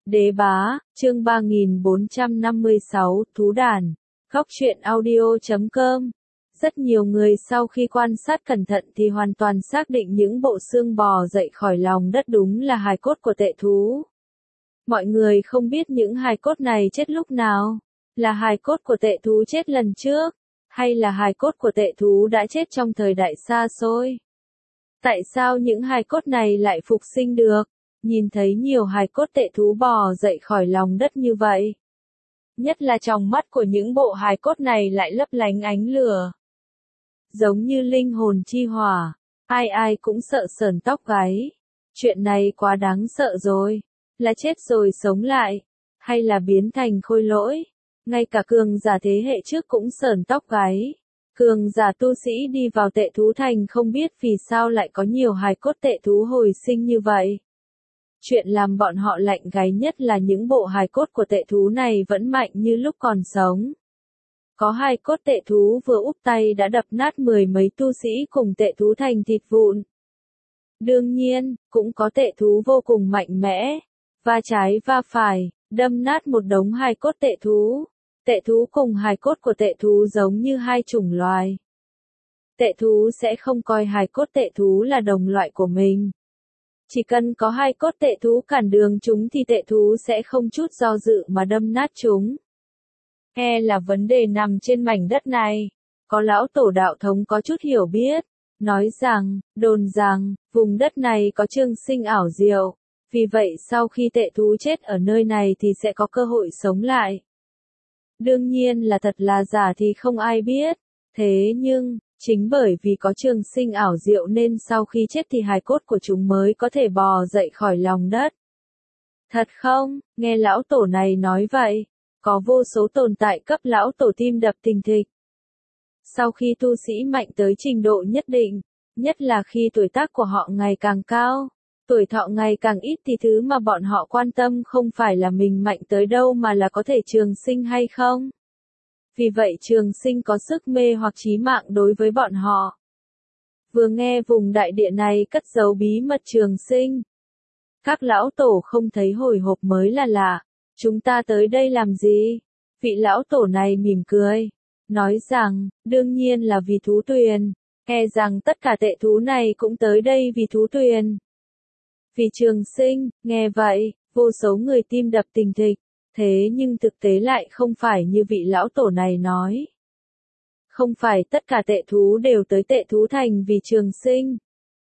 Đế bá, chương 3456, Thú đàn. Góc truyện audio.com. Rất nhiều người sau khi quan sát cẩn thận thì hoàn toàn xác định những bộ xương bò dậy khỏi lòng đất đúng là hài cốt của tệ thú. Mọi người không biết những hài cốt này chết lúc nào. Là hài cốt của tệ thú chết lần trước, hay là hài cốt của tệ thú đã chết trong thời đại xa xôi. Tại sao những hài cốt này lại phục sinh được? Nhìn thấy nhiều hài cốt tệ thú bò dậy khỏi lòng đất như vậy. Nhất là trong mắt của những bộ hài cốt này lại lấp lánh ánh lửa. Giống như linh hồn chi hỏa, ai ai cũng sợ sởn tóc gáy. Chuyện này quá đáng sợ rồi. Là chết rồi sống lại, hay là biến thành khôi lỗi? Ngay cả cường giả thế hệ trước cũng sởn tóc gáy. Cường giả tu sĩ đi vào tệ thú thành không biết vì sao lại có nhiều hài cốt tệ thú hồi sinh như vậy. Chuyện làm bọn họ lạnh gáy nhất là những bộ hài cốt của tệ thú này vẫn mạnh như lúc còn sống. Có hài cốt tệ thú vừa úp tay đã đập nát mười mấy tu sĩ cùng tệ thú thành thịt vụn. Đương nhiên, cũng có tệ thú vô cùng mạnh mẽ, va trái va phải, đâm nát một đống hài cốt tệ thú. Tệ thú cùng hài cốt của tệ thú giống như hai chủng loài. Tệ thú sẽ không coi hài cốt tệ thú là đồng loại của mình. Chỉ cần có hài cốt tệ thú cản đường chúng thì tệ thú sẽ không chút do dự mà đâm nát chúng. Là vấn đề nằm trên mảnh đất này. Có lão tổ đạo thống có chút hiểu biết, nói rằng, đồn rằng, vùng đất này có trường sinh ảo diệu. Vì vậy sau khi tệ thú chết ở nơi này thì sẽ có cơ hội sống lại. Đương nhiên là thật là giả thì không ai biết. Thế nhưng, chính bởi vì có trường sinh ảo diệu nên sau khi chết thì hài cốt của chúng mới có thể bò dậy khỏi lòng đất. Thật không? Nghe lão tổ này nói vậy, có vô số tồn tại cấp lão tổ tim đập thình thịch. Sau khi tu sĩ mạnh tới trình độ nhất định, nhất là khi tuổi tác của họ ngày càng cao, tuổi thọ ngày càng ít thì thứ mà bọn họ quan tâm không phải là mình mạnh tới đâu mà là có thể trường sinh hay không. Vì vậy trường sinh có sức mê hoặc chí mạng đối với bọn họ. Vừa nghe vùng đại địa này cất giấu bí mật trường sinh. Các lão tổ không thấy hồi hộp mới là lạ. Chúng ta tới đây làm gì? Vị lão tổ này mỉm cười. Nói rằng, đương nhiên là vì thú tuyền. Rằng tất cả tệ thú này cũng tới đây vì thú tuyền. Vì trường sinh, nghe vậy, vô số người tim đập thình thịch. Thế nhưng thực tế lại không phải như vị lão tổ này nói. Không phải tất cả tệ thú đều tới tệ thú thành vì trường sinh.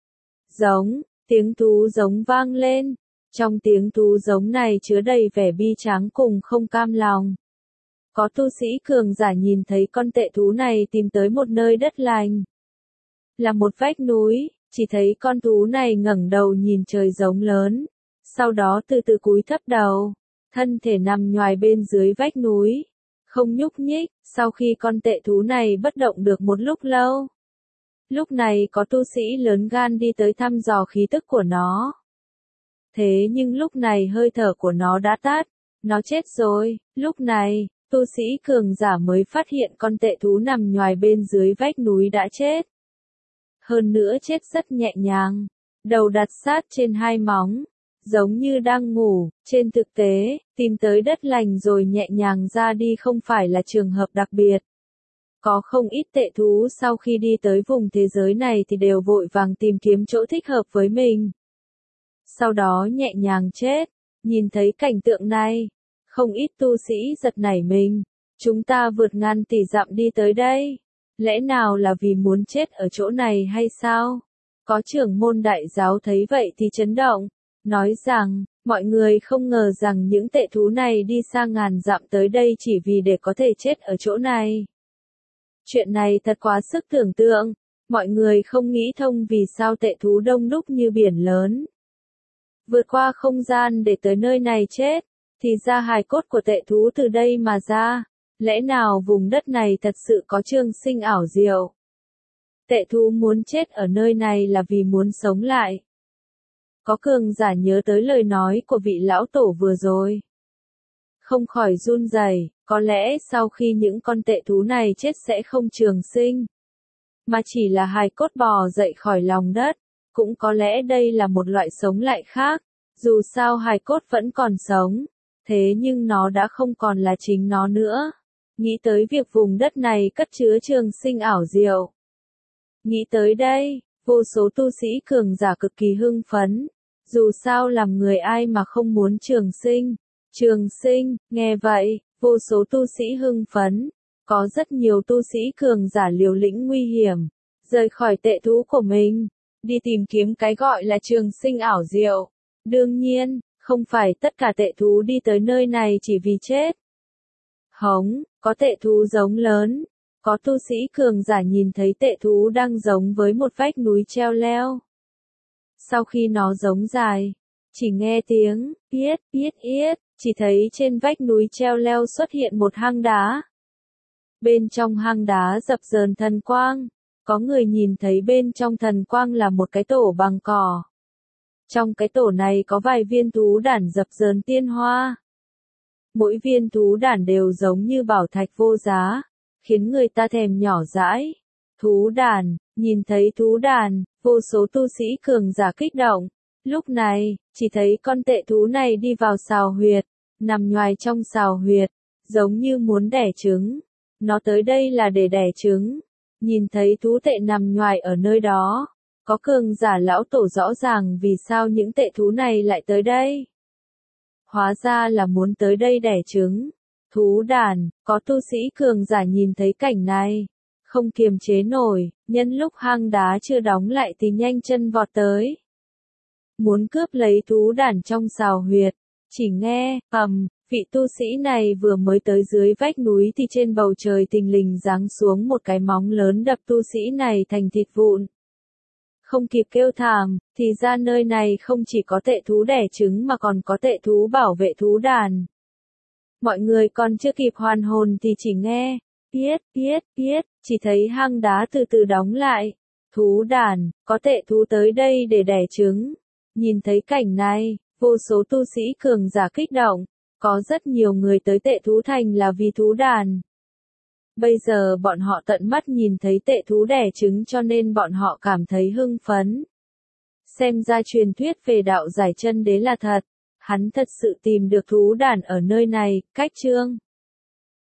Tiếng thú giống vang lên. Trong tiếng thú giống này chứa đầy vẻ bi tráng cùng không cam lòng. Có tu sĩ cường giả nhìn thấy con tệ thú này tìm tới một nơi đất lành. Là một vách núi, chỉ thấy con thú này ngẩng đầu nhìn trời giống lớn. Sau đó từ từ cúi thấp đầu. Thân thể nằm nhoài bên dưới vách núi. Không nhúc nhích, sau khi con tệ thú này bất động được một lúc lâu. Lúc này có tu sĩ lớn gan đi tới thăm dò khí tức của nó. Thế nhưng lúc này hơi thở của nó đã tắt. Nó chết rồi. Lúc này, tu sĩ cường giả mới phát hiện con tệ thú nằm nhoài bên dưới vách núi đã chết. Hơn nữa chết rất nhẹ nhàng. Đầu đặt sát trên hai móng. Giống như đang ngủ. Trên thực tế, tìm tới đất lành rồi nhẹ nhàng ra đi không phải là trường hợp đặc biệt. Có không ít tệ thú sau khi đi tới vùng thế giới này thì đều vội vàng tìm kiếm chỗ thích hợp với mình. Sau đó nhẹ nhàng chết. Nhìn thấy cảnh tượng này, không ít tu sĩ giật nảy mình. Chúng ta vượt ngàn tỷ dặm đi tới đây. Lẽ nào là vì muốn chết ở chỗ này hay sao? Có trưởng môn đại giáo thấy vậy thì chấn động. Nói rằng, mọi người không ngờ rằng những tệ thú này đi xa ngàn dặm tới đây chỉ vì để có thể chết ở chỗ này. Chuyện này thật quá sức tưởng tượng. Mọi người không nghĩ thông vì sao tệ thú đông đúc như biển lớn. Vượt qua không gian để tới nơi này chết, thì ra hài cốt của tệ thú từ đây mà ra. Lẽ nào vùng đất này thật sự có trường sinh ảo diệu? Tệ thú muốn chết ở nơi này là vì muốn sống lại. Có cường giả nhớ tới lời nói của vị lão tổ vừa rồi. Không khỏi run rẩy, có lẽ sau khi những con tệ thú này chết sẽ không trường sinh. Mà chỉ là hài cốt bò dậy khỏi lòng đất. Cũng có lẽ đây là một loại sống lại khác. Dù sao hài cốt vẫn còn sống, Thế nhưng nó đã không còn là chính nó nữa. Nghĩ tới việc vùng đất này cất chứa trường sinh ảo diệu. Nghĩ tới đây, vô số tu sĩ cường giả cực kỳ hưng phấn. Dù sao làm người ai mà không muốn trường sinh. Trường sinh, nghe vậy, vô số tu sĩ hưng phấn. Có rất nhiều tu sĩ cường giả liều lĩnh nguy hiểm, rời khỏi tệ thú của mình, đi tìm kiếm cái gọi là trường sinh ảo diệu. Đương nhiên, không phải tất cả tệ thú đi tới nơi này chỉ vì chết. Hống, có tệ thú giống lớn, có tu sĩ cường giả nhìn thấy tệ thú đang giống với một vách núi treo leo. Sau khi nó giống dài, chỉ nghe tiếng, yết, yết, yết, chỉ thấy trên vách núi treo leo xuất hiện một hang đá. Bên trong hang đá dập dờn thần quang, có người nhìn thấy bên trong thần quang là một cái tổ bằng cỏ. Trong cái tổ này có vài viên thú đản dập dờn tiên hoa. Mỗi viên thú đản đều giống như bảo thạch vô giá, khiến người ta thèm nhỏ dãi. Thú đản, nhìn thấy thú đản, vô số tu sĩ cường giả kích động. Lúc này, chỉ thấy con tệ thú này đi vào sào huyệt, nằm nhoài trong sào huyệt, giống như muốn đẻ trứng. Nó tới đây là để đẻ trứng. Nhìn thấy thú tệ nằm nhoài ở nơi đó, có cường giả lão tổ rõ ràng vì sao những tệ thú này lại tới đây. Hóa ra là muốn tới đây đẻ trứng. Thú đàn, có tu sĩ cường giả nhìn thấy cảnh này, không kiềm chế nổi, nhân lúc hang đá chưa đóng lại thì nhanh chân vọt tới. Muốn cướp lấy thú đàn trong sào huyệt, chỉ nghe, vị tu sĩ này vừa mới tới dưới vách núi thì trên bầu trời thình lình giáng xuống một cái móng lớn đập tu sĩ này thành thịt vụn. Không kịp kêu thảm, thì ra nơi này không chỉ có tệ thú đẻ trứng mà còn có tệ thú bảo vệ thú đàn. Mọi người còn chưa kịp hoàn hồn thì chỉ nghe, piết, piết, piết, chỉ thấy hang đá từ từ đóng lại. Thú đàn, có tệ thú tới đây để đẻ trứng. Nhìn thấy cảnh này, vô số tu sĩ cường giả kích động. Có rất nhiều người tới tệ thú thành là vì thú đàn. Bây giờ bọn họ tận mắt nhìn thấy tệ thú đẻ trứng cho nên bọn họ cảm thấy hưng phấn. Xem ra truyền thuyết về đạo giải chân đế là thật. Hắn thật sự tìm được thú đàn ở nơi này, cách chương.